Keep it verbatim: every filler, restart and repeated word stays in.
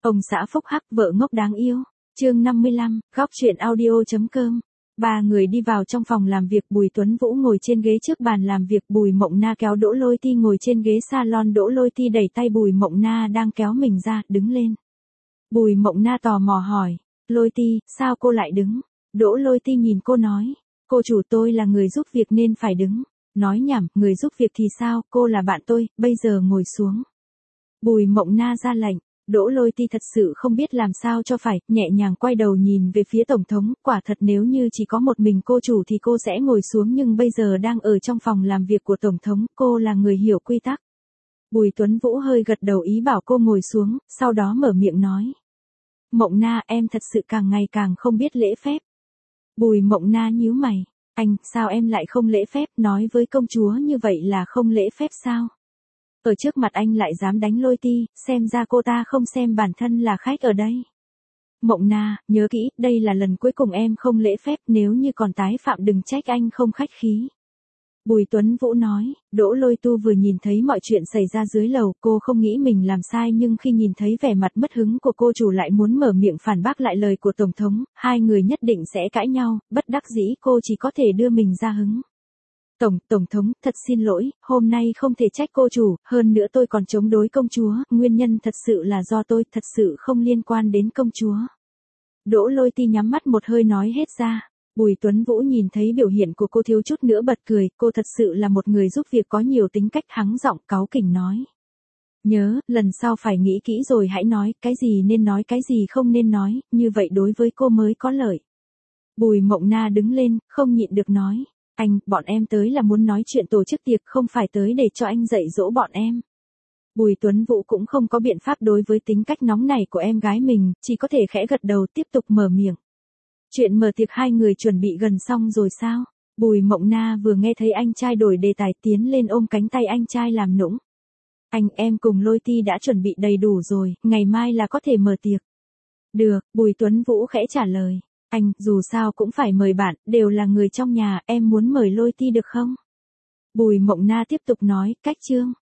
Ông xã phúc hắc vợ ngốc đáng yêu. Chương năm mươi lăm, góc truyện audio.com. Ba người đi vào trong phòng làm việc, Bùi Tuấn Vũ ngồi trên ghế trước bàn làm việc, Bùi Mộng Na kéo Đỗ Lôi Ti ngồi trên ghế salon, Đỗ Lôi Ti đẩy tay Bùi Mộng Na đang kéo mình ra, đứng lên. Bùi Mộng Na tò mò hỏi, Lôi Ti, sao cô lại đứng? Đỗ Lôi Ti nhìn cô nói, cô chủ, tôi là người giúp việc nên phải đứng. Nói nhảm, người giúp việc thì sao, cô là bạn tôi, bây giờ ngồi xuống. Bùi Mộng Na ra lệnh. Đỗ Lôi Ti thật sự không biết làm sao cho phải, nhẹ nhàng quay đầu nhìn về phía tổng thống, quả thật nếu như chỉ có một mình cô chủ thì cô sẽ ngồi xuống, nhưng bây giờ đang ở trong phòng làm việc của tổng thống, cô là người hiểu quy tắc. Bùi Tuấn Vũ hơi gật đầu ý bảo cô ngồi xuống, sau đó mở miệng nói. Mộng Na, em thật sự càng ngày càng không biết lễ phép. Bùi Mộng Na nhíu mày, anh, sao em lại không lễ phép, nói với công chúa như vậy là không lễ phép sao? Ở trước mặt anh lại dám đánh Lôi Ti, xem ra cô ta không xem bản thân là khách ở đây. Mộng Na, nhớ kỹ, đây là lần cuối cùng em không lễ phép, nếu như còn tái phạm đừng trách anh không khách khí. Bùi Tuấn Vũ nói, Đỗ Lôi Tu vừa nhìn thấy mọi chuyện xảy ra dưới lầu, cô không nghĩ mình làm sai, nhưng khi nhìn thấy vẻ mặt mất hứng của cô chủ lại muốn mở miệng phản bác lại lời của tổng thống, hai người nhất định sẽ cãi nhau, bất đắc dĩ cô chỉ có thể đưa mình ra hứng. Tổng, Tổng thống, thật xin lỗi, hôm nay không thể trách cô chủ, hơn nữa tôi còn chống đối công chúa, nguyên nhân thật sự là do tôi, thật sự không liên quan đến công chúa. Đỗ Lôi Ti nhắm mắt một hơi nói hết ra. Bùi Tuấn Vũ nhìn thấy biểu hiện của cô thiếu chút nữa bật cười, cô thật sự là một người giúp việc có nhiều tính cách, hắng giọng cáu kỉnh nói. Nhớ, lần sau phải nghĩ kỹ rồi hãy nói, cái gì nên nói cái gì không nên nói, như vậy đối với cô mới có lợi. Bùi Mộng Na đứng lên, không nhịn được nói. Anh, bọn em tới là muốn nói chuyện tổ chức tiệc, không phải tới để cho anh dạy dỗ bọn em. Bùi Tuấn Vũ cũng không có biện pháp đối với tính cách nóng nảy của em gái mình, chỉ có thể khẽ gật đầu tiếp tục mở miệng. Chuyện mở tiệc hai người chuẩn bị gần xong rồi sao? Bùi Mộng Na vừa nghe thấy anh trai đổi đề tài tiến lên ôm cánh tay anh trai làm nũng. Anh, em cùng Lôi Ti đã chuẩn bị đầy đủ rồi, ngày mai là có thể mở tiệc. Được, Bùi Tuấn Vũ khẽ trả lời. Anh, dù sao cũng phải mời bạn, đều là người trong nhà, em muốn mời Lôi Ti được không? Bùi Mộng Na tiếp tục nói, cách chương.